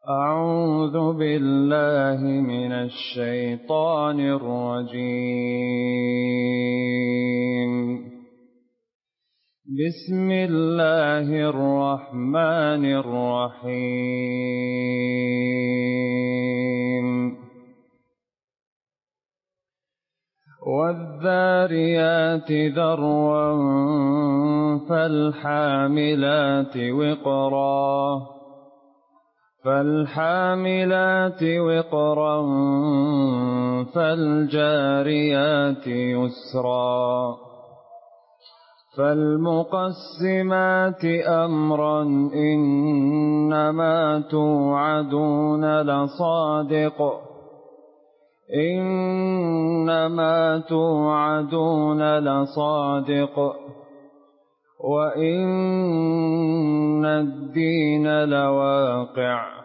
أعوذ بالله من الشيطان الرجيم. بسم الله الرحمن الرحيم. والذاريات ذروا فالحاملات وقرا فالجاريات يسرا فالمقسمات أمرا إنما توعدون لصادق وإن الدين لواقع.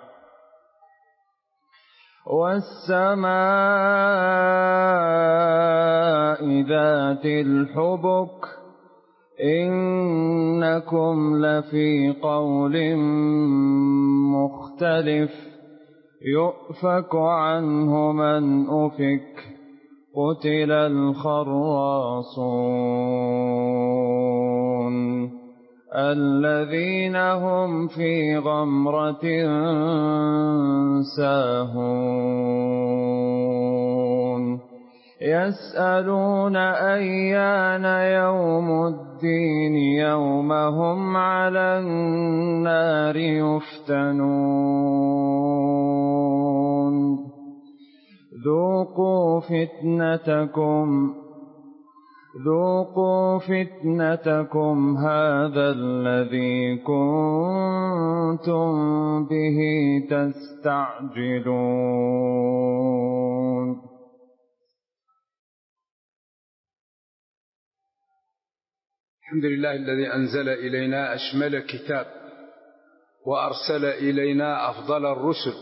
والسماء ذات الحبك إنكم لفي قول مختلف يؤفك عنه من أفك قتل الخراصون الذين هم في غمرة ساهون يسألون أيان يوم الدين يوم هم على النار يفتنون ذوقوا فتنتكم هذا الذي كنتم به تستعجلون. الحمد لله الذي أنزل إلينا أشمل كتاب وأرسل إلينا أفضل الرسل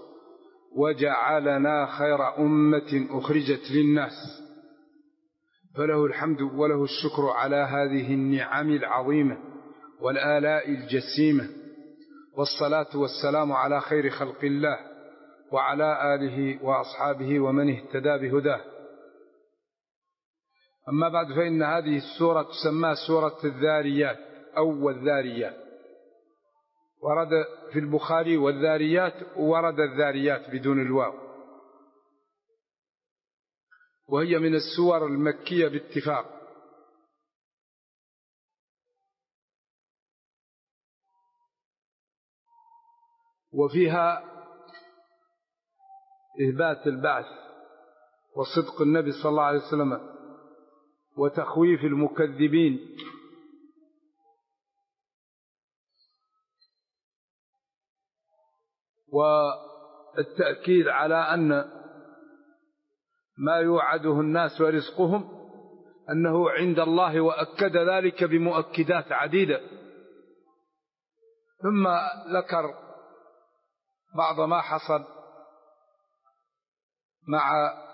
وجعلنا خير أمة أخرجت للناس، فله الحمد وله الشكر على هذه النعم العظيمة والآلاء الجسيمة، والصلاة والسلام على خير خلق الله وعلى آله وأصحابه ومن اهتدى بهداه. أما بعد، فإن هذه السورة تسمى سورة الذاريات أو الذاريات، ورد في البخاري والذاريات، ورد الذاريات بدون الواو، وهي من السور المكية باتفاق. وفيها إثبات البعث وصدق النبي صلى الله عليه وسلم وتخويف المكذبين، والتأكيد على أن ما يوعده الناس ورزقهم أنه عند الله، وأكد ذلك بمؤكدات عديدة. ثم ذكر بعض ما حصل مع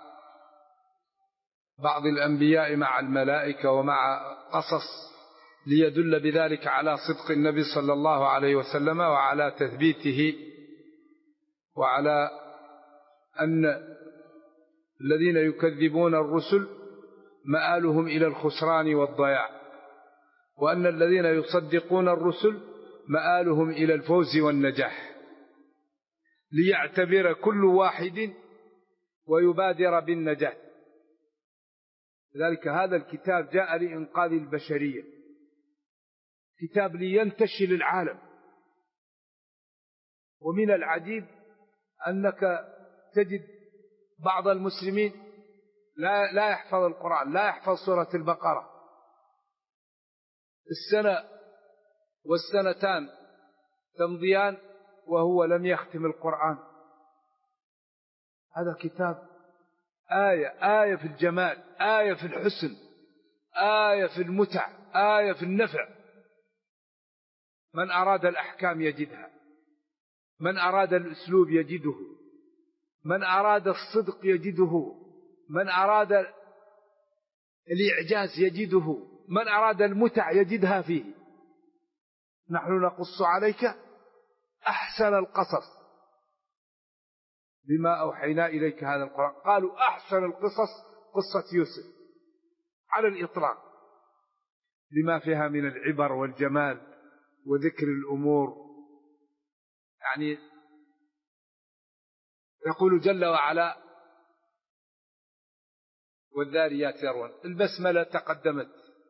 بعض الأنبياء مع الملائكة ومع قصص ليدل بذلك على صدق النبي صلى الله عليه وسلم وعلى تثبيته، وعلى أن الذين يكذبون الرسل مآلهم إلى الخسران والضياع، وأن الذين يصدقون الرسل مآلهم إلى الفوز والنجاح، ليعتبر كل واحد ويبادر بالنجاة. لذلك هذا الكتاب جاء لإنقاذ البشرية، كتاب لينتشل العالم. ومن العجيب أنك تجد بعض المسلمين لا يحفظ القرآن، لا يحفظ سورة البقرة، السنة والسنتان تمضيان وهو لم يختم القرآن. هذا كتاب آية في الجمال، آية في الحسن، آية في المتع، آية في النفع. من أراد الأحكام يجدها، من أراد الأسلوب يجده، من أراد الصدق يجده، من أراد الإعجاز يجده، من أراد المتع يجدها فيه. نحن نقص عليك أحسن القصص بما أوحينا إليك هذا القرآن. قالوا أحسن القصص قصة يوسف على الإطلاق، لما فيها من العبر والجمال وذكر الأمور. يعني يقول جل وعلا والذاريات ذروا، البسملة تقدمت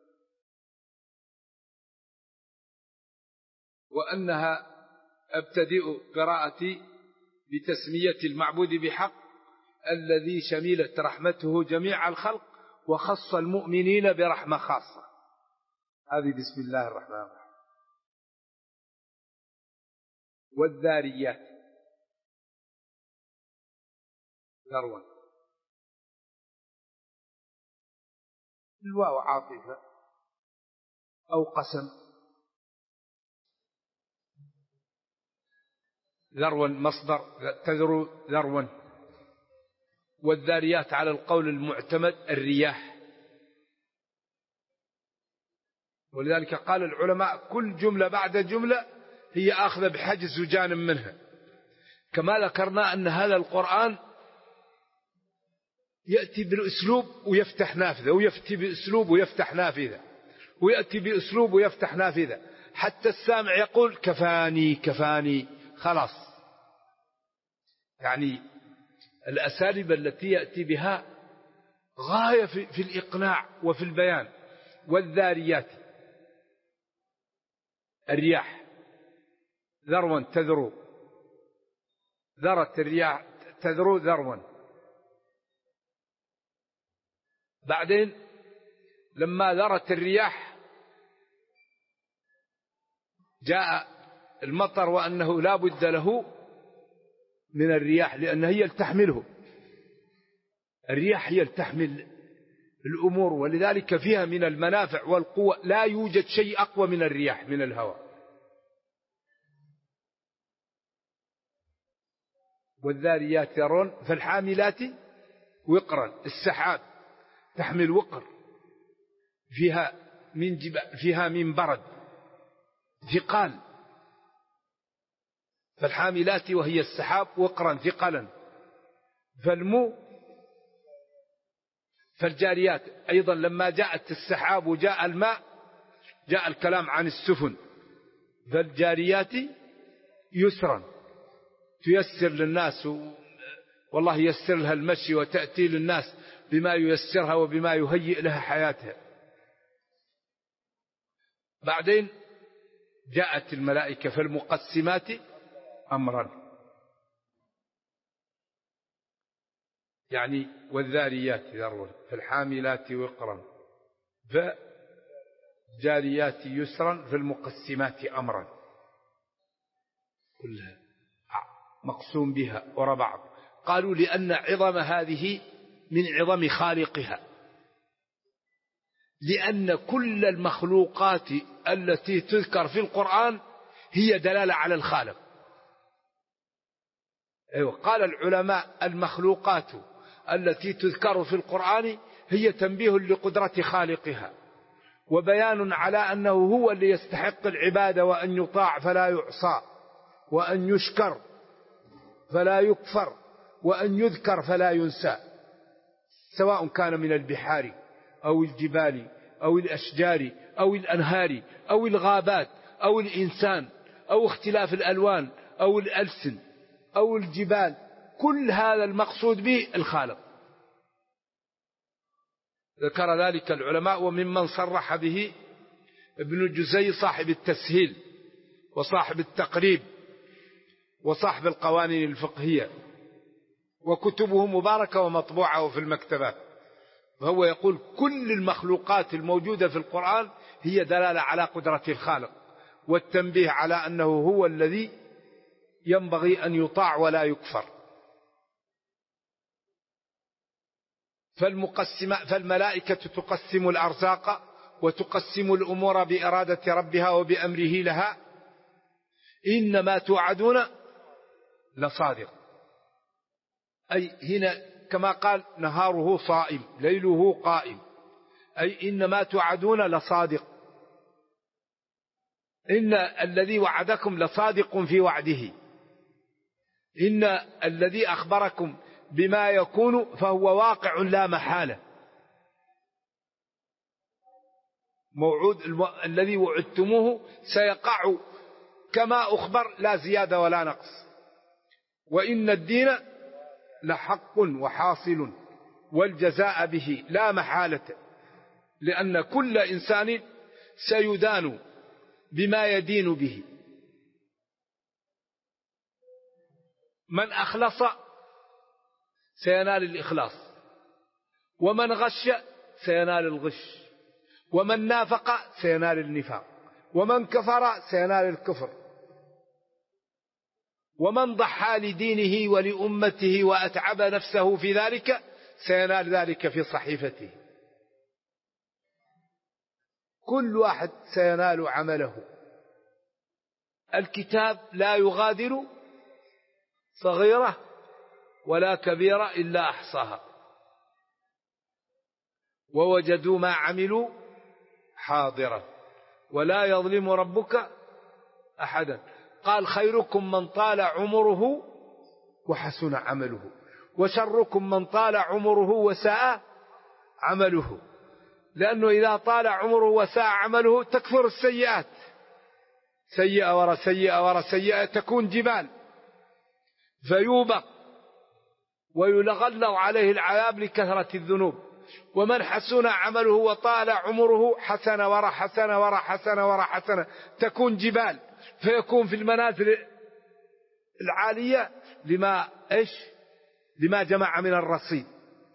وأنها أبتدئ قراءتي بتسمية المعبود بحق الذي شملت رحمته جميع الخلق وخص المؤمنين برحمة خاصة. هذه بسم الله الرحمن الرحيم. والذاريات ذروا، الواو عاطفة أو قسم. ذروا مصدر تذرو ذروا. والذاريات على القول المعتمد الرياح، ولذلك قال العلماء كل جملة بعد جملة هي آخذة بحجز وجانب منها. كما ذكرنا أن هذا القرآن يأتي بالأسلوب ويفتح نافذة، ويأتي بأسلوب ويفتح نافذة، ويأتي بأسلوب ويفتح نافذة، حتى السامع يقول كفاني كفاني خلاص. يعني الأساليب التي يأتي بها غاية في الإقناع وفي البيان. والذاريات الرياح ذروا تذرو، ذرت الرياح تذرو ذروا. بعدين لما ذرت الرياح جاء المطر، وأنه لا بد له من الرياح لأنها هي تحمله. الرياح هي تحمل الأمور، ولذلك فيها من المنافع والقوة لا يوجد شيء أقوى من الرياح من الهواء. والذاريات ذروا فالحاملات وقرا، السحاب تحمل وقر فيها من برد ثقال. فالحاملات وهي السحاب وقرا ثقلا. فالجاريات أيضا لما جاءت السحاب وجاء الماء جاء الكلام عن السفن. فالجاريات يسرا تيسر للناس، والله ييسر لها المشي وتأتي للناس بما ييسرها وبما يهيئ لها حياتها. بعدين جاءت الملائكة فالمقسمات أمرا، يعني والذاريات ذروا فالحاملات وقرا فالجاريات يسرا فالمقسمات أمرا، كلها مقسوم بها وراء بعض. قالوا لأن عظم هذه من عظم خالقها، لأن كل المخلوقات التي تذكر في القرآن هي دلالة على الخالق. قال العلماء المخلوقات التي تذكر في القرآن هي تنبيه لقدرة خالقها، وبيان على أنه هو اللي يستحق العبادة، وأن يطاع فلا يعصى، وأن يشكر فلا يكفر، وأن يذكر فلا ينسى، سواء كان من البحار أو الجبال أو الأشجار أو الأنهار أو الغابات أو الإنسان أو اختلاف الألوان أو الألسن أو الجبال. كل هذا المقصود به الخالق. ذكر ذلك العلماء، وممن صرح به ابن الجزي صاحب التسهيل وصاحب التقريب وصاحب القوانين الفقهية، وكتبه مباركة ومطبوعة في المكتبات. فهو يقول كل المخلوقات الموجودة في القرآن هي دلالة على قدرة الخالق، والتنبيه على أنه هو الذي ينبغي أن يطاع ولا يكفر. فالملائكة تقسم الأرزاق وتقسم الأمور بإرادة ربها وبأمره لها. إنما توعدون لصادق، أي هنا كما قال نهاره صائم ليله قائم، أي إنما توعدون لصادق، إن الذي وعدكم لصادق في وعده. إن الذي أخبركم بما يكون فهو واقع لا محالة. موعود الذي وعدتموه سيقع كما أخبر، لا زيادة ولا نقص. وإن الدين لحق وحاصل والجزاء به لا محالة، لأن كل إنسان سيدان بما يدين به. من أخلص سينال الإخلاص، ومن غش سينال الغش، ومن نافق سينال النفاق، ومن كفر سينال الكفر، ومن ضحى لدينه ولأمته وأتعب نفسه في ذلك سينال ذلك في صحيفته. كل واحد سينال عمله. الكتاب لا يغادر صغيرة ولا كبيرة إلا أحصاها ووجدوا ما عملوا حاضرا ولا يظلم ربك أحدا. قال خيركم من طال عمره وحسن عمله، وشركم من طال عمره وساء عمله. لأنه إذا طال عمره وساء عمله تكثر السيئات، سيئة ورا سيئة ورا سيئة، تكون جبال فيوبق ويلغلظ عليه العذاب لكثرة الذنوب. ومن حسن عمله وطال عمره حسنة ورا حسنة ورا حسنة ورا حسنة، تكون جبال فيكون في المنازل العالية لما جمع من الرصيد.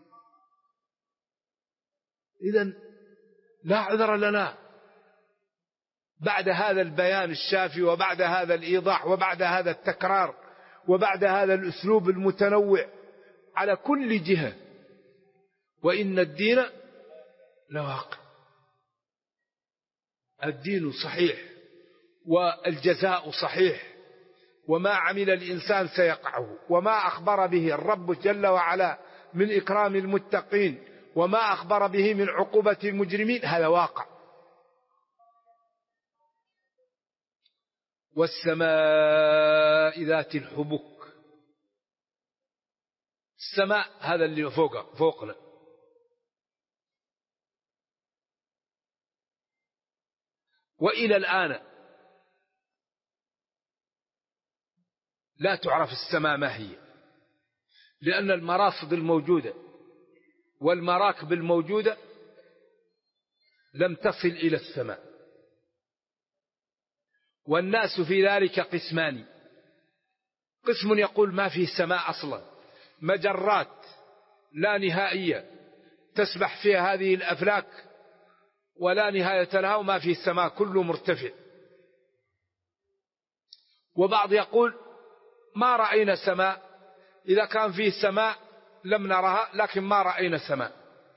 إذن لا عذر لنا بعد هذا البيان الشافي، وبعد هذا الإيضاح، وبعد هذا التكرار، وبعد هذا الأسلوب المتنوع على كل جهة. وإن الدين لواقع، الدين صحيح والجزاء صحيح، وما عمل الإنسان سيقعه، وما أخبر به الرب جل وعلا من إكرام المتقين وما أخبر به من عقوبة المجرمين هذا واقع. والسماء ذات الحبك، السماء هذا اللي فوقنا، وإلى الآن لا تعرف السماء ما هي، لأن المراصد الموجودة والمراكب الموجودة لم تصل إلى السماء. والناس في ذلك قسمان: قسم يقول ما فيه سماء أصلا، مجرات لا نهائية تسبح فيها هذه الأفلاك ولا نهاية لها وما فيه السماء كله مرتفع. وبعض يقول ما رأينا سماء، إذا كان فيه سماء لم نرها لكن ما رأينا سماء،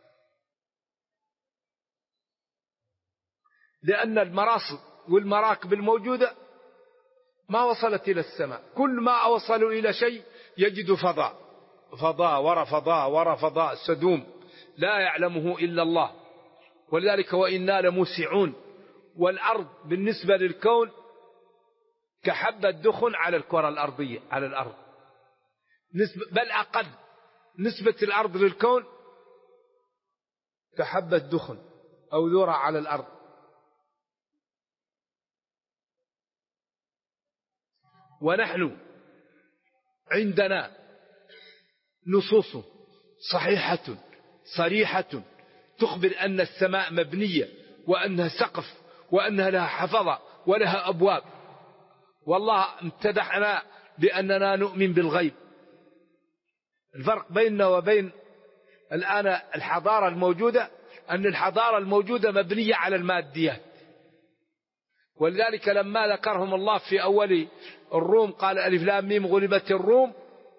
لأن المراصد والمراكب الموجودة ما وصلت إلى السماء. كل ما وصلوا إلى شيء يجد فضاء ورا فضاء ورا فضاء سدوم لا يعلمه إلا الله. ولذلك وإنا لموسعون. والأرض بالنسبة للكون كحبة دخن على الكرة الأرضية، على الأرض بل أقل. نسبة الأرض للكون كحبة دخن أو ذرة على الأرض. ونحن عندنا نصوص صحيحة صريحة تخبر أن السماء مبنية وأنها سقف وأنها لها حفظة ولها أبواب. والله امتدحنا بأننا نؤمن بالغيب. الفرق بيننا وبين الآن الحضارة الموجودة أن الحضارة الموجودة مبنية على الماديات. ولذلك لما ذكرهم الله في أول الروم قال ألف لام ميم غلبت الروم،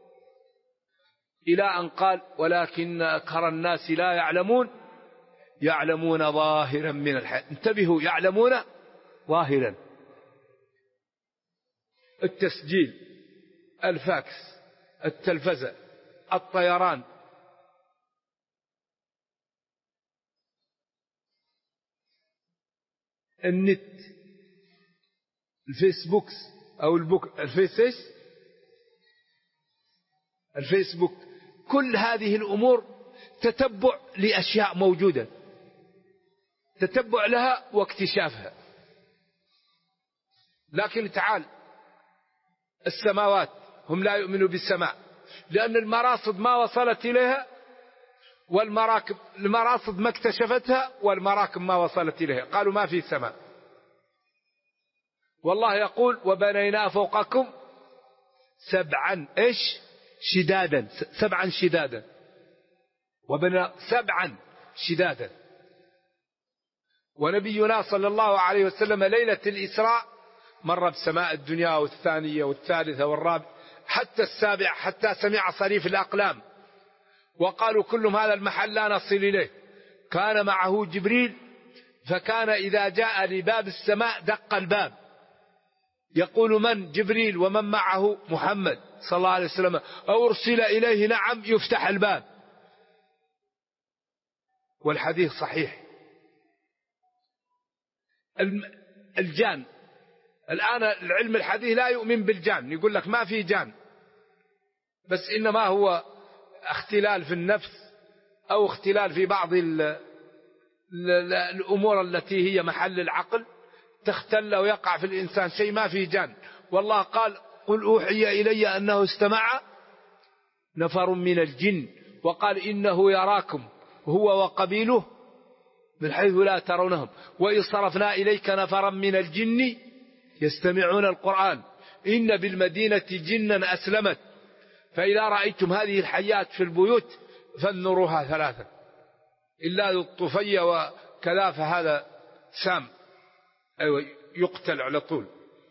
إلى أن قال ولكن أكثر الناس لا يعلمون، يعلمون ظاهرا من الحياة. انتبهوا، يعلمون ظاهرا. التسجيل، الفاكس، التلفزة، الطيران، النت، الفيسبوك أو الفيسس، الفيسبوك، كل هذه الأمور تتبع لأشياء موجودة، تتبع لها واكتشافها. لكن تعال السماوات، هم لا يؤمنوا بالسماء لأن المراصد ما وصلت إليها، المراصد ما اكتشفتها، والمراكب ما وصلت إليها. قالوا ما في سماء. والله يقول وبنينا فوقكم سبعا شدادا، سبعا شدادا، وبنى سبعا شدادا. ونبينا صلى الله عليه وسلم ليلة الإسراء مر بسماء الدنيا والثانية والثالثة والرابعة حتى السابعة، حتى سمع صريف الأقلام، وقالوا كلهم هذا المحل لا نصل إليه. كان معه جبريل، فكان إذا جاء لباب السماء دق الباب، يقول من؟ جبريل، ومن معه؟ محمد صلى الله عليه وسلم. أو أرسل إليه، نعم، يفتح الباب. والحديث صحيح. الجان الآن العلم الحديث لا يؤمن بالجان، يقول لك ما في جان، بس إنما هو اختلال في النفس أو اختلال في بعض الأمور التي هي محل العقل، تختل ويقع في الإنسان شيء. ما في جان. والله قال قل أوحي إلي أنه استمع نفر من الجن، وقال إنه يراكم هو وقبيله من حيث لا ترونهم، وإن صرفنا إليك نفرا من الجن يستمعون القرآن إن بالمدينة جنا أسلمت فإذا رأيتم هذه الحيات في البيوت فانظروها ثلاثة إلا ذو الطفية وكذا فهذا سام، أيوة يقتل على طول.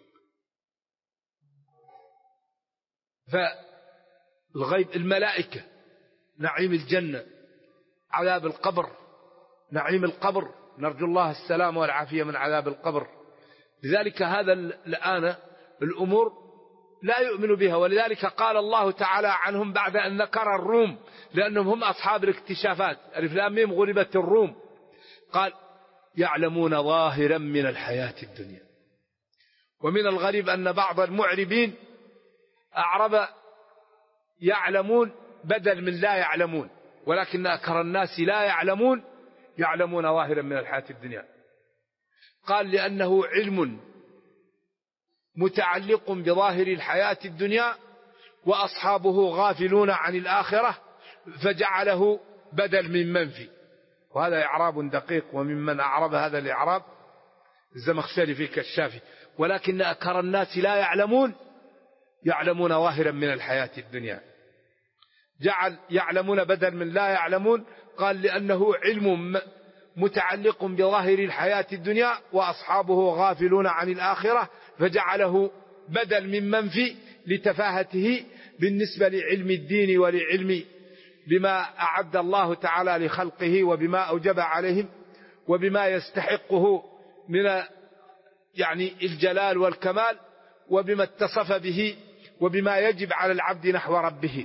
فالغيب، الملائكة، نعيم الجنة، عذاب القبر، نعيم القبر، نرجو الله السلام والعافية من عذاب القبر. لذلك هذا الآن الأمور لا يؤمن بها. ولذلك قال الله تعالى عنهم بعد أن ذكر الروم، لأنهم هم أصحاب الاكتشافات، ألف لام ميم غلبت الروم، قال يعلمون ظاهرا من الحياة الدنيا. ومن الغريب أن بعض المعربين أعرب يعلمون بدل من لا يعلمون، ولكن أكثر الناس لا يعلمون، يعلمون ظاهرا من الحياة الدنيا. قال لأنه علم متعلق بظاهر الحياة الدنيا وأصحابه غافلون عن الآخرة، فجعله بدل من منفي. وهذا إعراب دقيق، وممن أعرب هذا الإعراب الزمخشري في كشافه. ولكن أكثر الناس لا يعلمون، يعلمون ظاهرا من الحياة الدنيا. جعل يعلمون بدل من لا يعلمون، قال لأنه علم متعلق بظاهر الحياة الدنيا وأصحابه غافلون عن الآخرة، فجعله بدل من منفي لتفاهته بالنسبة لعلم الدين ولعلم بما أعد الله تعالى لخلقه وبما أوجب عليهم وبما يستحقه من يعني الجلال والكمال، وبما اتصف به وبما يجب على العبد نحو ربه.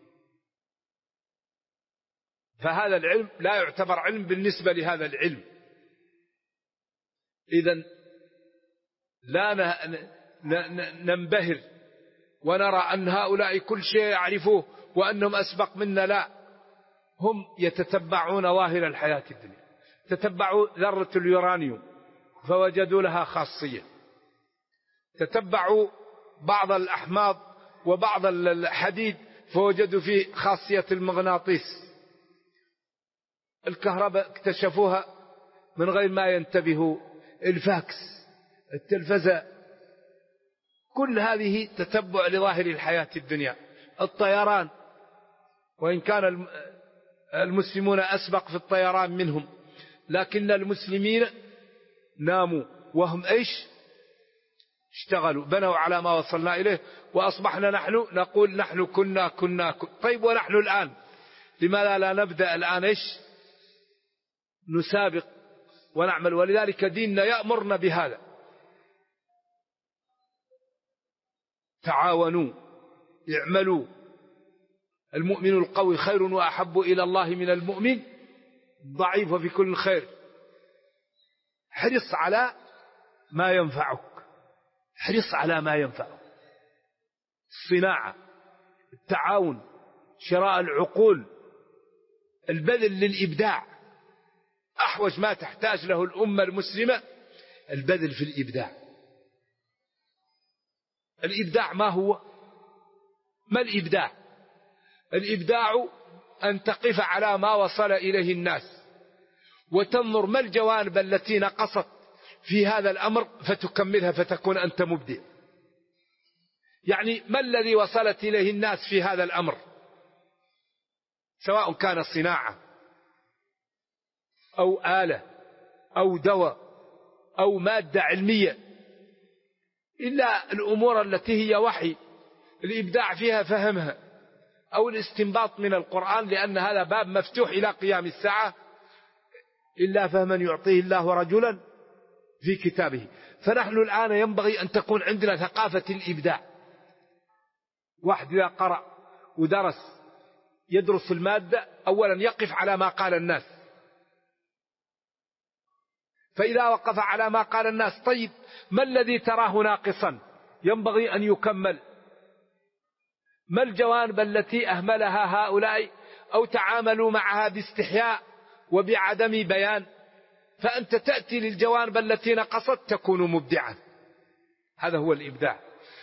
فهذا العلم لا يعتبر علم بالنسبة لهذا العلم. إذن لا ننبهر ونرى أن هؤلاء كل شيء يعرفوه وأنهم أسبق منا، لا، هم يتتبعون ظاهر الحياة الدنيا. تتبعوا ذرة اليورانيوم فوجدوا لها خاصية، تتبعوا بعض الأحماض وبعض الحديد فوجدوا فيه خاصية المغناطيس. الكهرباء اكتشفوها من غير ما ينتبهوا، الفاكس، التلفزة، كل هذه تتبع لظاهر الحياة الدنيا. الطيران، وإن كان المسلمون أسبق في الطيران منهم، لكن المسلمين ناموا وهم اشتغلوا، بنوا على ما وصلنا إليه، وأصبحنا نحن نقول نحن كنا. طيب ونحن الآن لماذا لا نبدأ الآن نسابق ونعمل؟ ولذلك ديننا يأمرنا بهذا. تعاونوا، اعملوا، المؤمن القوي خير وأحب إلى الله من المؤمن الضعيف وفي كل خير. حرص على ما ينفعك، حرص على ما ينفعك. الصناعة، التعاون، شراء العقول، البذل للإبداع. أحوج ما تحتاج له الأمة المسلمة البذل في الإبداع. الإبداع ما هو؟ ما الإبداع؟ الإبداع أن تقف على ما وصل إليه الناس وتنظر ما الجوانب التي نقصت في هذا الأمر فتكملها فتكون أنت مبدع. يعني ما الذي وصلت إليه الناس في هذا الأمر، سواء كان صناعة أو آلة أو دواء أو مادة علمية، إلا الأمور التي هي وحي الإبداع فيها فهمها، أو الاستنباط من القرآن، لأن هذا باب مفتوح إلى قيام الساعة، إلا فهما يعطيه الله رجلا في كتابه. فنحن الآن ينبغي أن تكون عندنا ثقافة الإبداع. واحد إذا قرأ ودرس يدرس المادة أولا يقف على ما قال الناس، فإذا وقف على ما قال الناس طيب ما الذي تراه ناقصا ينبغي أن يكمل؟ ما الجوانب التي أهملها هؤلاء أو تعاملوا معها باستحياء وبعدم بيان؟ فأنت تأتي للجوانب التي نقصت تكون مبدعا. هذا هو الإبداع.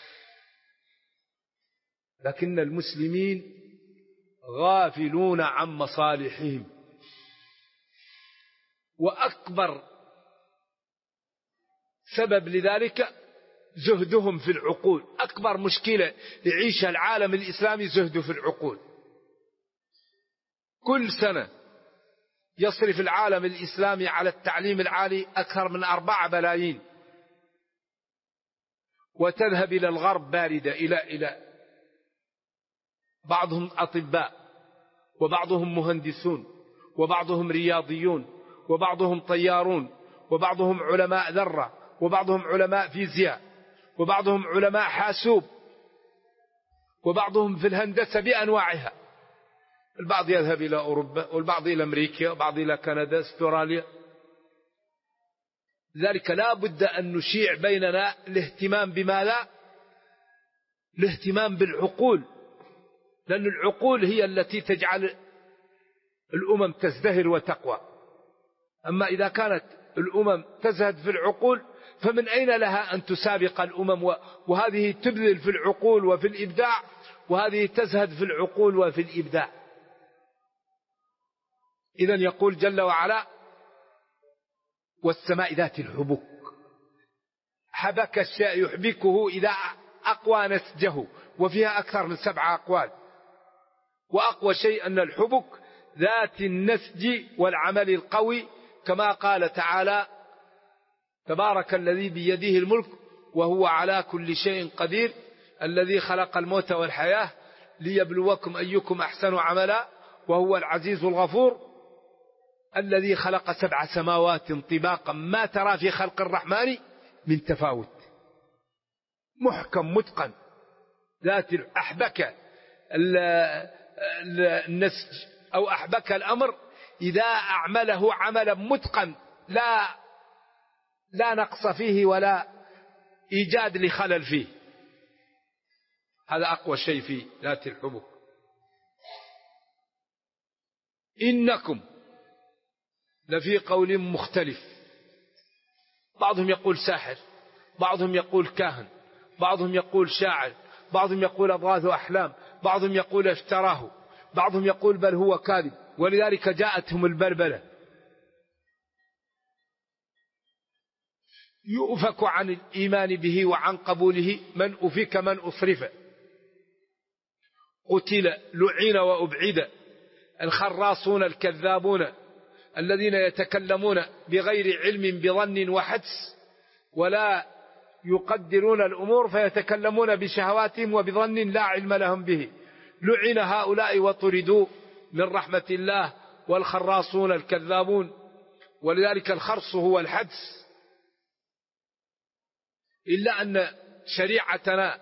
لكن المسلمين غافلون عن مصالحهم، وأكبر سبب لذلك زهدهم في العقول. أكبر مشكلة يعيشها العالم الإسلامي زهده في العقول. كل سنة يصرف العالم الإسلامي على التعليم العالي أكثر من 4 بلايين، وتذهب إلى الغرب باردة إلى بعضهم أطباء، وبعضهم مهندسون، وبعضهم رياضيون، وبعضهم طيارون، وبعضهم علماء ذرة، وبعضهم علماء فيزياء، وبعضهم علماء حاسوب، وبعضهم في الهندسة بأنواعها. البعض يذهب إلى أوروبا، والبعض إلى أمريكا، والبعض إلى كندا، استراليا. لذلك لا بد أن نشيع بيننا الاهتمام بماذا؟ الاهتمام بالعقول، لأن العقول هي التي تجعل الأمم تزدهر وتقوى. أما إذا كانت الأمم تزهد في العقول فمن أين لها أن تسابق الأمم؟ وهذه تبذل في العقول وفي الإبداع، وهذه تزهد في العقول وفي الإبداع. إذن يقول جل وعلا: والسماء ذات الحبك. حبك الشيء يحبكه إذا أقوى نسجه، وفيها أكثر من 7 أقوال. وأقوى شيء أن الحبك ذات النسج والعمل القوي، كما قال تعالى: تبارك الذي بيده الملك وهو على كل شيء قدير، الذي خلق الموت والحياة ليبلوكم أيكم أحسن عملا وهو العزيز الغفور، الذي خلق 7 سماوات طباقا ما ترى في خلق الرحمن من تفاوت. محكم متقن. ذات أحبك النسج أو أحبك الأمر إذا أعمله عملا متقن لا نقص فيه ولا إيجاد لخلل فيه. هذا أقوى شيء في ذات الحبك. إنكم لفي قول مختلف. بعضهم يقول ساحر، بعضهم يقول كاهن، بعضهم يقول شاعر، بعضهم يقول أضغاث أحلام، بعضهم يقول افتراه، بعضهم يقول بل هو كاذب. ولذلك جاءتهم البلبلة. يؤفك عن الإيمان به وعن قبوله من أفك من أصرف. قتل لعين وأبعد الخراصون الكذابون الذين يتكلمون بغير علم بظن وحدس ولا يقدرون الأمور فيتكلمون بشهواتهم وبظن لا علم لهم به. لعن هؤلاء وطردوا من رحمة الله والخراصون الكذابون. ولذلك الخرص هو الحدس. إلا أن شريعتنا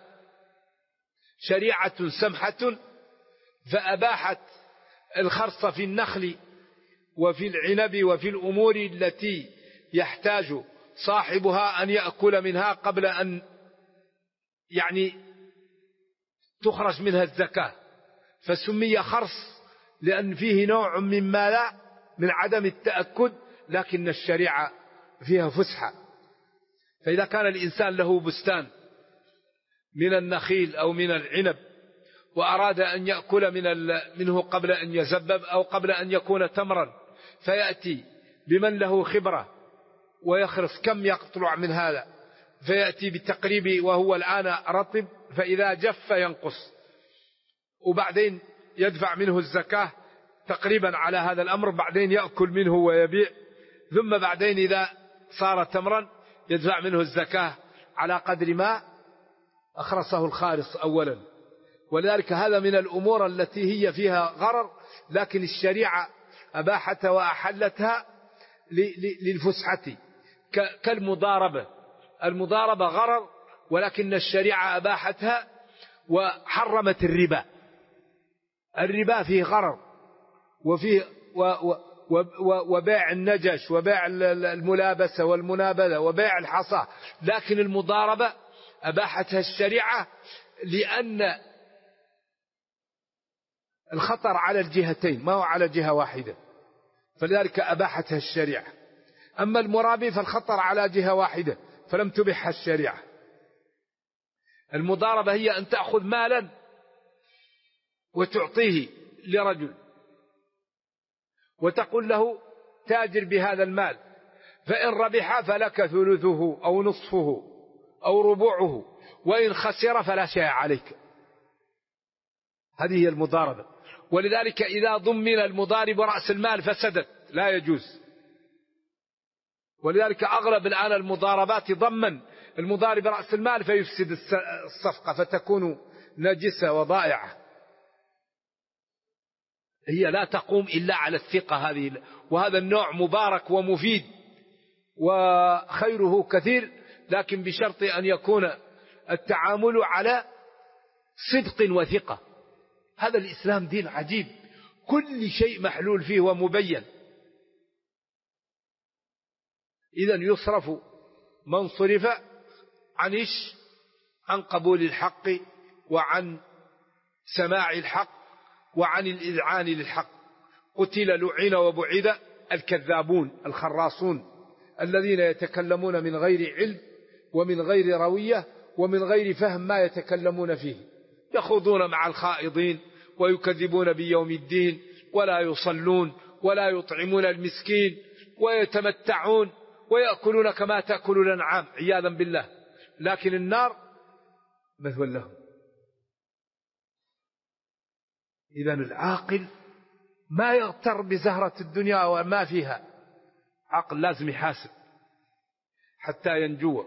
شريعة سمحة فأباحت الخرص في النخل وفي العنب وفي الأمور التي يحتاج صاحبها أن يأكل منها قبل أن تخرج منها الزكاة. فسمي خرص لأن فيه نوع من ماذا؟ من عدم التأكد، لكن الشريعة فيها فسحة. فإذا كان الإنسان له بستان من النخيل أو من العنب وأراد أن يأكل منه قبل أن يزبب أو قبل أن يكون تمرا، فيأتي بمن له خبرة ويخرص كم يقطع من هذا، فيأتي بتقريب وهو الآن رطب، فإذا جف ينقص، وبعدين يدفع منه الزكاة تقريبا على هذا الأمر، بعدين يأكل منه ويبيع، ثم بعدين إذا صار تمرا يدفع منه الزكاة على قدر ما أخرصه الخارص أولا. ولذلك هذا من الأمور التي هي فيها غرر، لكن الشريعة أباحتها وأحلتها للفسحة، كالمضاربة. المضاربة غرر، ولكن الشريعة أباحتها وحرمت الربا. الربا فيه غرر، وفيه وبيع النجش وبيع الملابسة والمنابذة وبيع الحصى، لكن المضاربة أباحتها الشريعة لأن الخطر على الجهتين ما هو على جهة واحدة، فلذلك أباحتها الشريعة. أما المرابي فالخطر على جهة واحدة فلم تبحها الشريعة. المضاربة هي أن تأخذ مالا وتعطيه لرجل وتقول له تاجر بهذا المال، فإن ربح فلك ثلثه أو نصفه أو ربعه، وإن خسر فلا شيء عليك. هذه هي المضاربة. ولذلك إذا ضمن المضارب رأس المال فسدت، لا يجوز. ولذلك أغلب الآن المضاربات ضمن المضارب رأس المال فيفسد الصفقة فتكون نجسة وضائعة. هي لا تقوم إلا على الثقة هذه، وهذا النوع مبارك ومفيد وخيره كثير، لكن بشرط أن يكون التعامل على صدق وثقة. هذا الإسلام دين عجيب، كل شيء محلول فيه ومبين. إذن يصرف من صرف عن قبول الحق وعن سماع الحق وعن الإذعان للحق. قتل لعن وبعد الكذابون الخراصون الذين يتكلمون من غير علم ومن غير روية ومن غير فهم ما يتكلمون فيه، يخوضون مع الخائضين ويكذبون بيوم الدين، ولا يصلون ولا يطعمون المسكين ويتمتعون ويأكلون كما تأكل الأنعام عياذا بالله، لكن النار مثوى لهم. إذن العاقل ما يغتر بزهرة الدنيا وما فيها، عقل لازم يحاسب حتى ينجو.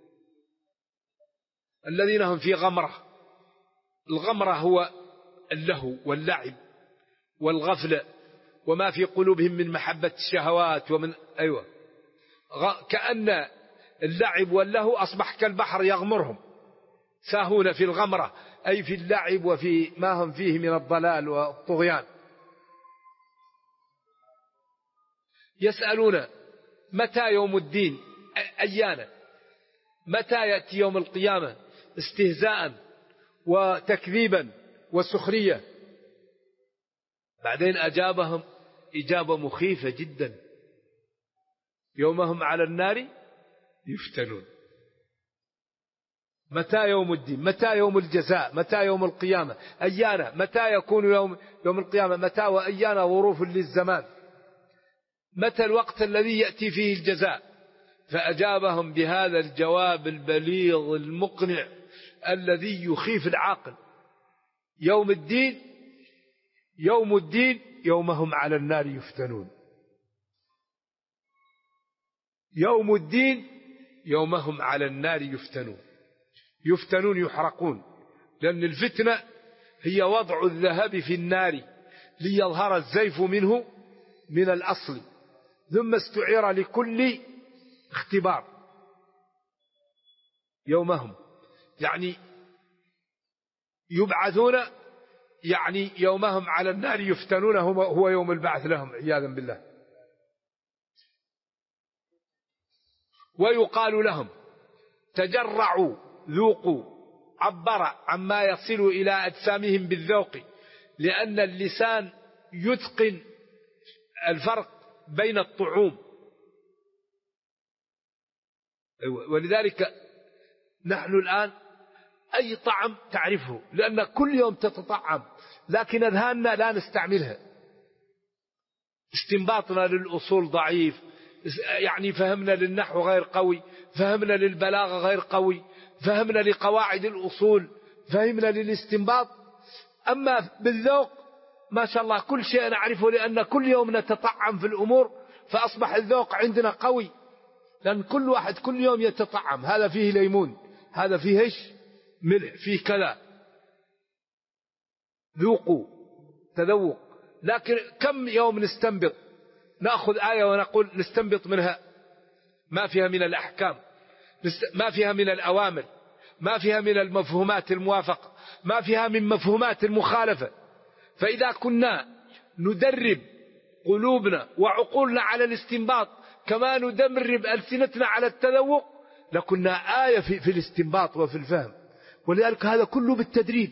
الذين هم في غمرة، الغمرة هو اللهو واللعب والغفلة وما في قلوبهم من محبة الشهوات ومن كأن اللعب واللهو أصبح كالبحر يغمرهم، ساهون في الغمرة أي في اللعب وفي ما هم فيه من الضلال والطغيان. يسألون متى يوم الدين، أيانا، متى يأتي يوم القيامة، استهزاء وتكذيبا وسخرية. بعدين أجابهم إجابة مخيفة جدا، يوم هم على النار يفتنون. متى يوم الدين، متى يوم الجزاء، متى يوم القيامة، أيانا، متى يكون يوم القيامة، متى وأيانا ظروف للزمان، متى الوقت الذي يأتي فيه الجزاء. فأجابهم بهذا الجواب البليغ المقنع الذي يخيف العاقل. يوم الدين، يوم الدين يوم هم على النار يفتنون. يوم الدين يوم هم على النار يفتنون. يفتنون يحرقون، لأن الفتنة هي وضع الذهب في النار ليظهر الزيف منه من الأصل، ثم استعير لكل اختبار. يومهم يعني يبعثون، يعني يومهم على النار يفتنون هو يوم البعث لهم عياذا بالله. ويقال لهم تجرعوا ذوقوا، عبر عما يصل إلى أجسامهم بالذوق، لأن اللسان يتقن الفرق بين الطعوم، ولذلك نحن الآن أي طعم تعرفه لأن كل يوم تتطعم، لكن أذهاننا لا نستعملها. استنباطنا للأصول ضعيف، يعني فهمنا للنحو غير قوي، فهمنا للبلاغة غير قوي، فهمنا لقواعد الأصول، فهمنا للاستنباط. أما بالذوق ما شاء الله كل شيء نعرفه، لأن كل يوم نتطعم في الأمور، فأصبح الذوق عندنا قوي، لأن كل واحد كل يوم يتطعم، هذا فيه ليمون، هذا فيه إيش ملح، فيه كذا، ذوقوا تذوق. لكن كم يوم نستنبط، نأخذ آية ونقول نستنبط منها ما فيها من الأحكام، ما فيها من الأوامر، ما فيها من المفهومات الموافقة، ما فيها من مفهومات المخالفة. فإذا كنا ندرب قلوبنا وعقولنا على الاستنباط كما ندرب ألسنتنا على التذوق، لكنا آية في الاستنباط وفي الفهم. ولذلك هذا كله بالتدريب.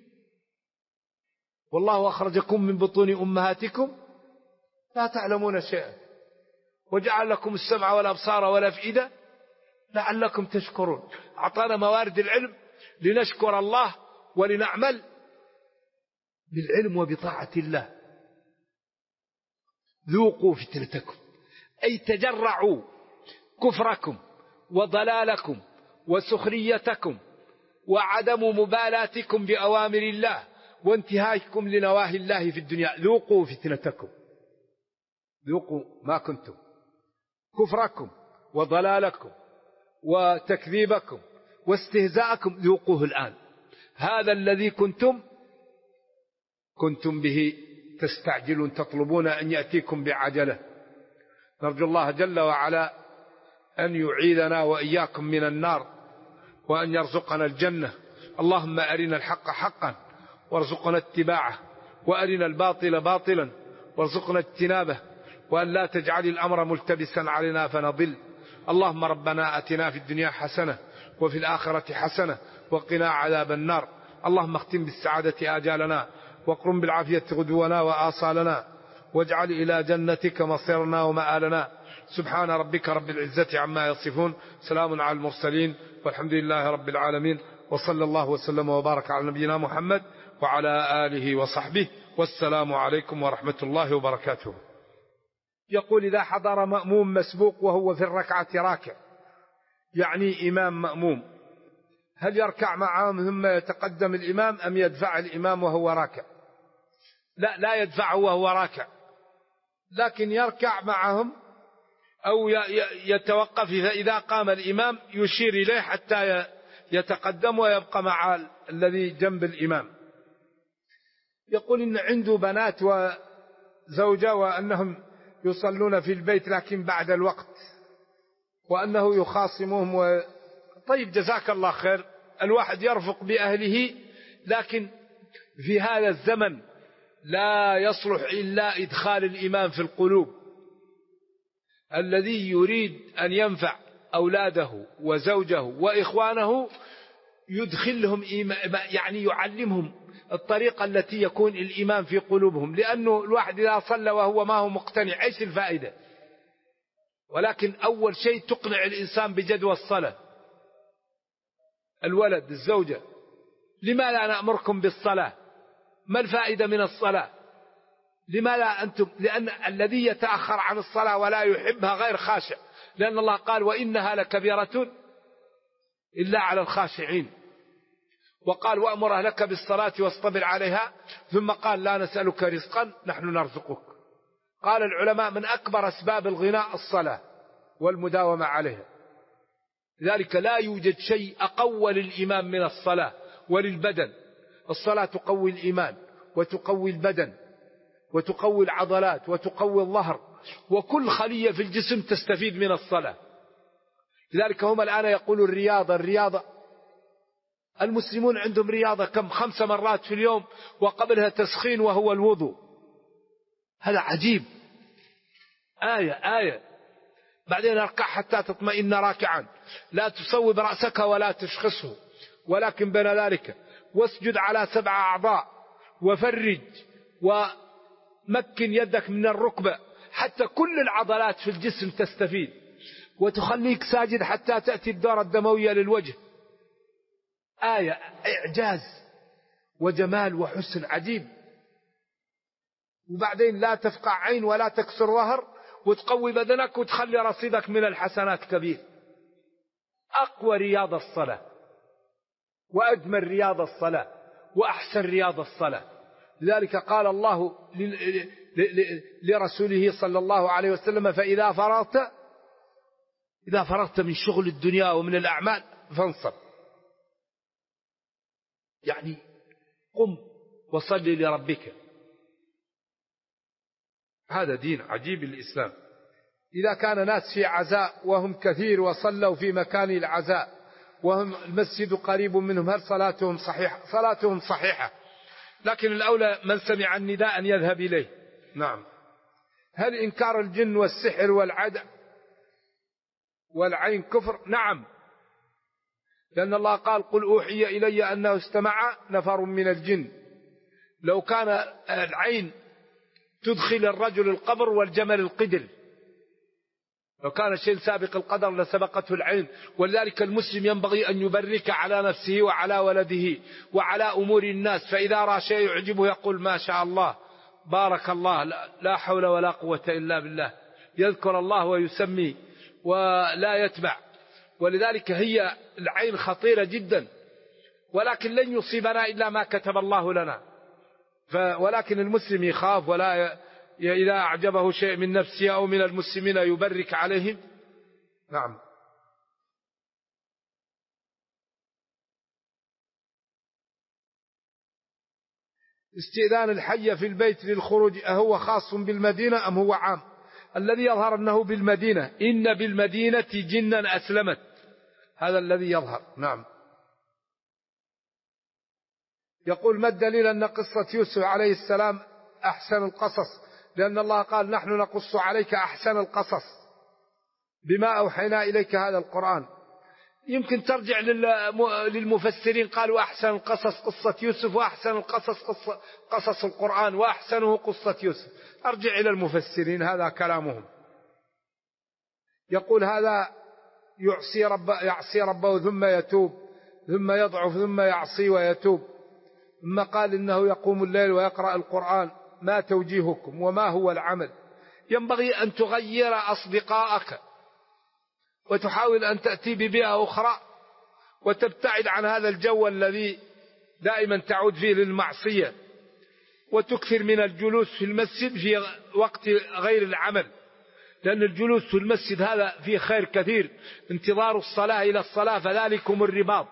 والله أخرجكم من بطون أمهاتكم لا تعلمون شيئا وجعل لكم السمع والأبصار والأفئدة لعلكم تشكرون. أعطانا موارد العلم لنشكر الله ولنعمل بالعلم وبطاعة الله. ذوقوا فتنتكم، أي تجرعوا كفركم وضلالكم وسخريتكم وعدم مبالاتكم بأوامر الله وانتهاككم لنواهي الله في الدنيا. ذوقوا فتنتكم، ذوقوا ما كنتم، كفركم وضلالكم وتكذيبكم واستهزاءكم، ذوقوه الآن. هذا الذي كنتم به تستعجلون، تطلبون أن يأتيكم بعجلة. نرجو الله جل وعلا أن يعيذنا وإياكم من النار وأن يرزقنا الجنة. اللهم أرنا الحق حقا وارزقنا اتباعه، وأرنا الباطل باطلا وارزقنا اجتنابه، وأن لا تجعل الأمر ملتبسا علينا فنضل. اللهم ربنا أتنا في الدنيا حسنة وفي الآخرة حسنة وقنا عذاب النار. اللهم اختم بالسعادة آجالنا واقرم بالعافية غدونا وآصالنا، واجعل إلى جنتك مصيرنا ومآلنا. سبحان ربك رب العزة عما يصفون، سلام على المرسلين، والحمد لله رب العالمين، وصلى الله وسلم وبارك على نبينا محمد وعلى آله وصحبه، والسلام عليكم ورحمة الله وبركاته. يقول إذا حضر مأموم مسبوق وهو في الركعة راكع، يعني إمام مأموم، هل يركع معهم ثم يتقدم الإمام أم يدفع الإمام وهو راكع؟ لا يدفعه وهو راكع، لكن يركع معهم أو يتوقف إذا قام الإمام يشير إليه حتى يتقدم ويبقى مع الذي جنب الإمام. يقول إن عنده بنات وزوجة وأنهم يصلون في البيت لكن بعد الوقت، وأنه يخاصمهم طيب جزاك الله خير، الواحد يرفق بأهله، لكن في هذا الزمن لا يصلح إلا إدخال الإيمان في القلوب. الذي يريد أن ينفع أولاده وزوجه وإخوانه يدخلهم يعني يعلمهم الطريقة التي يكون الإيمان في قلوبهم، لأنه الواحد إذا صلى وهو ما هو مقتنع إيش الفائدة؟ ولكن أول شيء تقنع الإنسان بجدوى الصلاة. الولد الزوجة، لما لا نأمركم بالصلاة؟ ما الفائدة من الصلاة؟ لما لا أنتم؟ لأن الذي يتأخر عن الصلاة ولا يحبها غير خاشع، لأن الله قال وإنها لكبيرة إلا على الخاشعين، وقال وأمر أهلك بالصلاة واصطبر عليها، ثم قال لا نسألك رزقا نحن نرزقك. قال العلماء من أكبر أسباب الغناء الصلاة والمداومة عليها، لذلك لا يوجد شيء أقوى للإيمان من الصلاة وللبدن. الصلاة تقوي الإيمان وتقوي البدن وتقوي العضلات وتقوي الظهر، وكل خلية في الجسم تستفيد من الصلاة. لذلك هم الآن يقولوا الرياضة. المسلمون عندهم رياضة كم؟ 5 مرات في اليوم، وقبلها تسخين وهو الوضوء. هذا عجيب. آية بعدين اركع حتى تطمئن راكعا، لا تصوب رأسك ولا تشخصه، ولكن بين ذلك واسجد على 7 أعضاء، وفرج ومكن يدك من الركبة حتى كل العضلات في الجسم تستفيد، وتخليك ساجد حتى تأتي الدورة الدموية للوجه. آية إعجاز وجمال وحسن عجيب. وبعدين لا تفقع عين ولا تكسر ظهر، وتقوي بدنك وتخلي رصيدك من الحسنات كبير. أقوى رياض الصلاة، وأجمل رياض الصلاة، وأحسن رياض الصلاة. لذلك قال الله لرسوله صلى الله عليه وسلم: فإذا فرغت من شغل الدنيا ومن الأعمال فانصب. يعني قم وصلي لربك. هذا دين عجيب الإسلام. إذا كان ناس في عزاء وهم كثير وصلوا في مكان العزاء وهم المسجد قريب منهم، هل صلاتهم صحيحة؟ صلاتهم صحيحة، لكن الأولى من سمع النداء أن يذهب إليه. نعم. هل إنكار الجن والسحر والعين كفر؟ نعم، لأن الله قال: قل أوحي إلي أنه استمع نفر من الجن. لو كان العين تدخل الرجل القبر والجمل القدر، لو كان شيء سابق القدر لسبقته العين. ولذلك المسلم ينبغي أن يبرك على نفسه وعلى ولده وعلى أمور الناس، فإذا رأى شيء يعجبه يقول: ما شاء الله، بارك الله، لا حول ولا قوة إلا بالله. يذكر الله ويسمي ولا يتبع. ولذلك هي العين خطيرة جدا، ولكن لن يصيبنا إلا ما كتب الله لنا. ولكن المسلم يخاف، ولا إذا أعجبه شيء من نفسه أو من المسلمين يبرك عليهم. نعم. استئذان الحي في البيت للخروج أهو خاص بالمدينة أم هو عام؟ الذي يظهر أنه بالمدينة. إن بالمدينة جنا أسلمت، هذا الذي يظهر. نعم. يقول: ما الدليل أن قصة يوسف عليه السلام أحسن القصص؟ لأن الله قال: نحن نقص عليك أحسن القصص بما أوحينا إليك هذا القرآن. يمكن ترجع للمفسرين، قالوا: أحسن القصص قصة يوسف، وأحسن القصص قصص القرآن، وأحسنه قصة يوسف. أرجع إلى المفسرين، هذا كلامهم. يقول: هذا يعصي ربه ثم يتوب، ثم يضعف، ثم يعصي ويتوب، ثم قال إنه يقوم الليل ويقرأ القرآن. ما توجيهكم وما هو العمل؟ ينبغي أن تغير أصدقائك وتحاول أن تأتي ببيئة أخرى، وتبتعد عن هذا الجو الذي دائما تعود فيه للمعصية، وتكثر من الجلوس في المسجد في وقت غير العمل، لأن الجلوس في المسجد هذا فيه خير كثير. انتظار الصلاة إلى الصلاة فذلكم الرباط،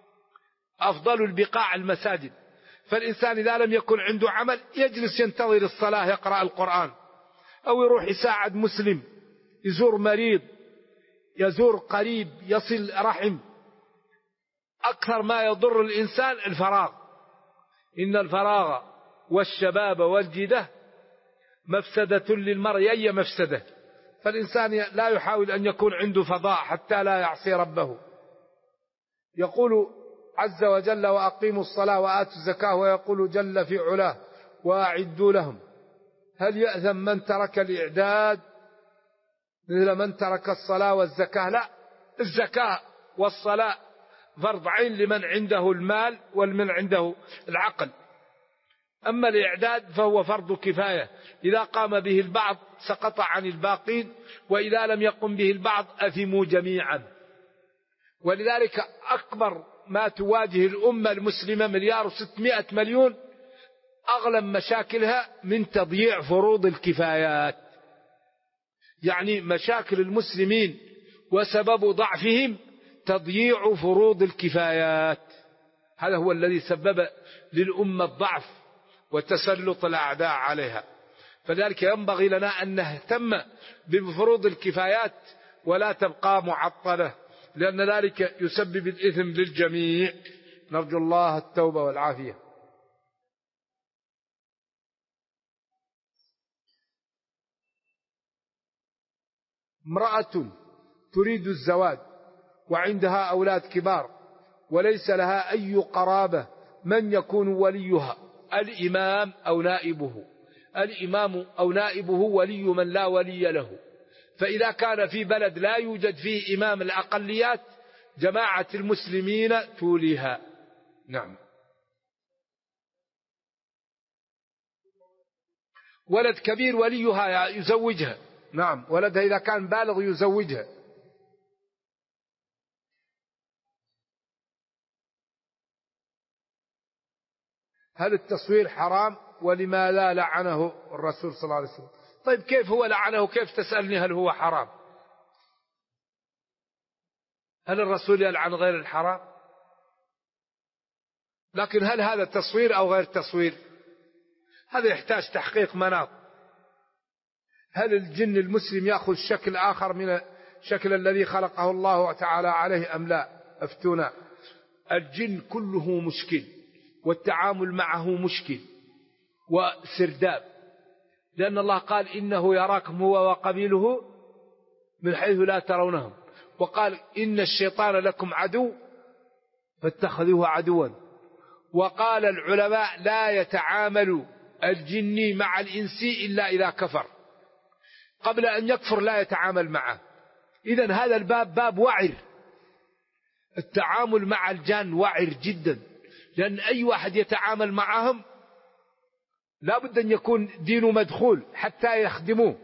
أفضل البقاع المساجد. فالإنسان إذا لم يكن عنده عمل يجلس ينتظر الصلاة، يقرأ القرآن، أو يروح يساعد مسلم، يزور مريض، يزور قريب، يصل رحم. أكثر ما يضر الإنسان الفراغ. إن الفراغ والشباب والجدة مفسدة للمرء، أي مفسدة. فالإنسان لا يحاول أن يكون عنده فضاء حتى لا يعصي ربه. يقول عز وجل: وأقيموا الصلاة وآتوا الزكاة، ويقول جل في علاه: وأعدوا لهم. هل يأثم من ترك الإعداد مثل من ترك الصلاة والزكاة؟ لا، الزكاة والصلاة فرض عين لمن عنده المال والمن عنده العقل. أما الإعداد فهو فرض كفاية، إذا قام به البعض سقط عن الباقين، وإذا لم يقم به البعض أثموا جميعا. ولذلك أكبر ما تواجه الأمة المسلمة 1,600,000,000، أغلب مشاكلها من تضييع فروض الكفايات. يعني مشاكل المسلمين وسبب ضعفهم تضييع فروض الكفايات، هذا هو الذي سبب للأمة الضعف وتسلط الأعداء عليها. فذلك ينبغي لنا أن نهتم بفروض الكفايات ولا تبقى معطلة، لأن ذلك يسبب الإثم للجميع. نرجو الله التوبة والعافية. امرأة تريد الزواج وعندها أولاد كبار وليس لها أي قرابة من يكون وليها، الإمام أو نائبه. الإمام أو نائبه ولي من لا ولي له. فإذا كان في بلد لا يوجد فيه إمام الأقليات جماعة المسلمين توليها. نعم. ولد كبير وليها يزوجها. نعم، ولدها إذا كان بالغ يزوجها. هل التصوير حرام؟ ولماذا لعنه الرسول صلى الله عليه وسلم؟ طيب كيف هو لعنه؟ كيف تسألني هل هو حرام؟ هل الرسول يلعن غير الحرام؟ لكن هل هذا تصوير أو غير تصوير؟ هذا يحتاج تحقيق مناط. هل الجن المسلم يأخذ شكل آخر من الشكل الذي خلقه الله تعالى عليه أم لا؟ أفتونا. الجن كله مشكل، والتعامل معه مشكل وسرداب، لأن الله قال إنه يراكم هو وقبيله من حيث لا ترونهم، وقال إن الشيطان لكم عدو فاتخذوه عدوا. وقال العلماء لا يتعامل الجني مع الإنسي إلا إذا كفر، قبل أن يكفر لا يتعامل معه. إذن هذا الباب باب وعر. التعامل مع الجان وعر جدا، لأن أي واحد يتعامل معهم لا بد أن يكون دينه مدخول حتى يخدموه.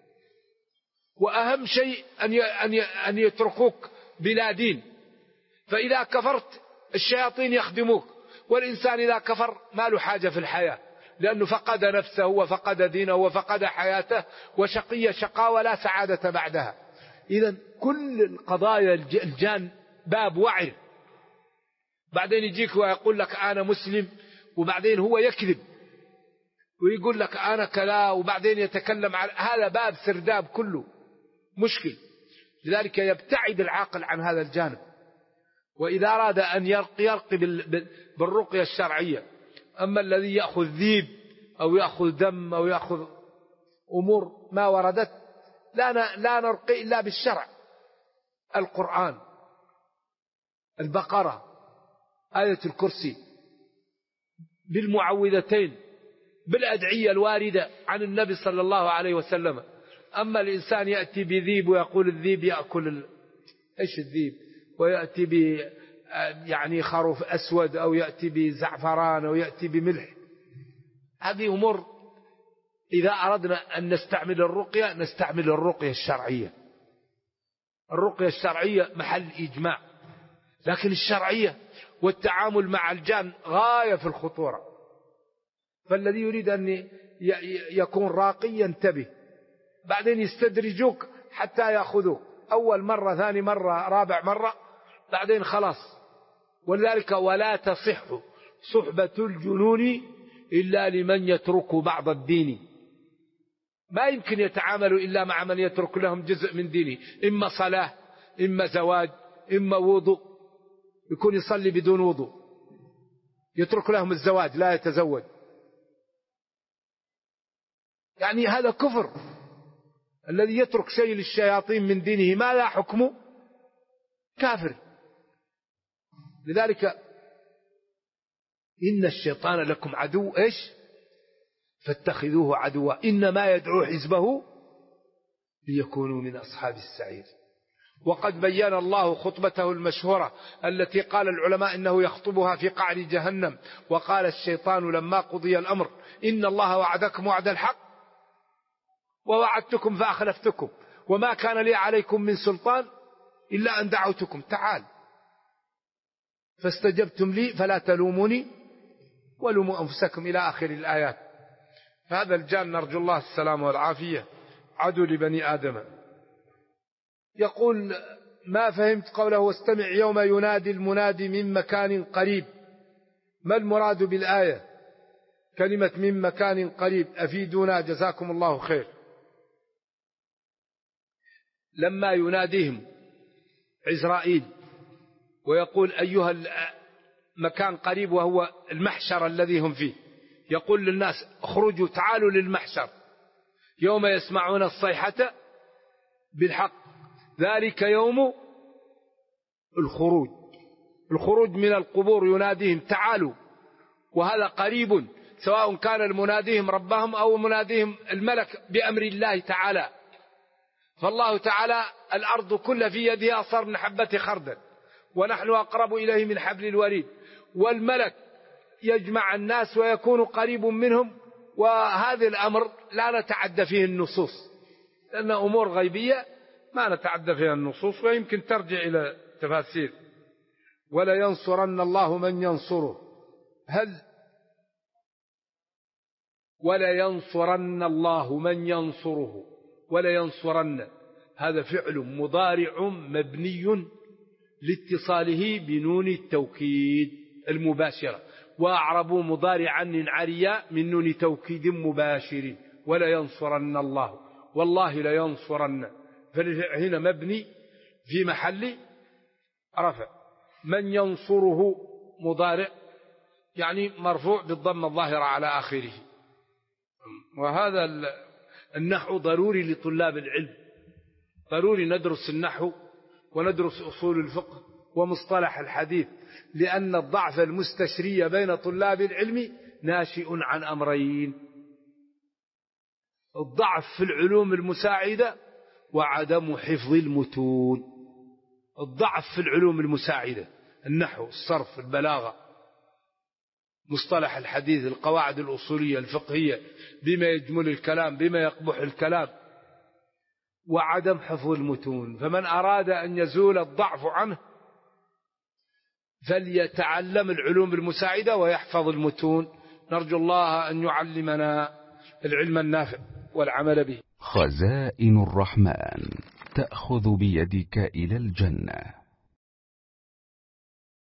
وأهم شيء أن يتركوك بلا دين، فإذا كفرت الشياطين يخدموك، والإنسان إذا كفر ما له حاجة في الحياة، لأنه فقد نفسه وفقد دينه وفقد حياته، وشقي شقاوة لا سعادة بعدها. إذن كل القضايا الجان باب وعر. بعدين يجيك ويقول لك أنا مسلم، وبعدين هو يكذب ويقول لك أنا كلا، وبعدين يتكلم عن هذا باب سرداب كله مشكل. لذلك يبتعد العاقل عن هذا الجانب. وإذا أراد أن يرقي بالرقية الشرعية. أما الذي يأخذ ذيب أو يأخذ دم أو يأخذ أمور ما وردت، لا نرقي إلا بالشرع. القرآن، البقرة، آية الكرسي، بالمعوذتين، بالأدعية الواردة عن النبي صلى الله عليه وسلم. أما الإنسان يأتي بذيب ويقول الذيب يأكل إيش الذيب، ويأتي يعني خروف أسود، أو يأتي بزعفران، أو يأتي بملح، هذه أمور. إذا أردنا أن نستعمل الرقية نستعمل الرقية الشرعية. الرقية الشرعية محل إجماع، لكن الشرعية والتعامل مع الجان غاية في الخطورة. فالذي يريد أن يكون راقي ينتبه، بعدين يستدرجوك حتى يأخذوك، أول مرة، ثاني مرة، رابع مرة، بعدين خلاص. ولذلك ولا تصح صحبة الجنون إلا لمن يترك بعض الدين. ما يمكن يتعاملوا إلا مع من يترك لهم جزء من دينه، إما صلاة، إما زواج، إما وضوء، يكون يصلي بدون وضوء، يترك لهم الزواج لا يتزوج. يعني هذا كفر. الذي يترك شيء للشياطين من دينه ما لا حكمه كافر. لذلك إن الشيطان لكم عدو إيش فاتخذوه عدوا إنما يدعو حزبه ليكونوا من أصحاب السعير. وقد بين الله خطبته المشهورة التي قال العلماء إنه يخطبها في قعر جهنم. وقال الشيطان لما قضي الأمر إن الله وعدكم وعد الحق ووعدتكم فأخلفتكم وما كان لي عليكم من سلطان إلا أن دعوتكم تعال فاستجبتم لي فلا تلوموني ولوموا أنفسكم إلى آخر الآيات. فهذا الجان نرجو الله السلامة والعافية عدو لبني آدم. يقول ما فهمت قوله واستمع يوم ينادي المنادي من مكان قريب، ما المراد بالآية كلمة من مكان قريب؟ أفيدونا جزاكم الله خير. لما يناديهم عزرائيل ويقول أيها المكان قريب وهو المحشر الذي هم فيه، يقول للناس اخرجوا تعالوا للمحشر يوم يسمعون الصيحة بالحق ذلك يوم الخروج من القبور، يناديهم تعالوا، وهذا قريب سواء كان مناديهم ربهم أو مناديهم الملك بأمر الله تعالى. فالله تعالى الأرض كل في يده أصغر من حبة خردل ونحن أقرب إليه من حبل الوريد. والملك يجمع الناس ويكون قريب منهم، وهذا الأمر لا نتعدى فيه النصوص، لأن أمور غيبية ما نتعدى فيها النصوص، ويمكن ترجع إلى تفاسير. ولا ينصرن الله من ينصره. ولا ينصرن الله من ينصره. ولا ينصرن هذا فعل مضارع مبني لاتصاله بنون التوكيد المباشرة، وأعربوا مضارعا عريا من نون توكيد مباشر. ولا ينصرن الله، والله لا ينصرن، فهنا مبني في محل رفع. من ينصره مضارع يعني مرفوع بالضم الظاهرة على آخره. وهذا النحو ضروري لطلاب العلم، ضروري ندرس النحو وندرس أصول الفقه ومصطلح الحديث، لأن الضعف المستشري بين طلاب العلم ناشئ عن أمرين: الضعف في العلوم المساعدة وعدم حفظ المتون. الضعف في العلوم المساعدة: النحو، الصرف، البلاغة، مصطلح الحديث، القواعد الأصولية الفقهية بما يجمل الكلام بما يقبح الكلام، وعدم حفظ المتون. فمن أراد أن يزول الضعف عنه فليتعلم العلوم المساعدة ويحفظ المتون. نرجو الله أن يعلمنا العلم النافع والعمل به. خزائن الرحمن تأخذ بيدك إلى الجنة.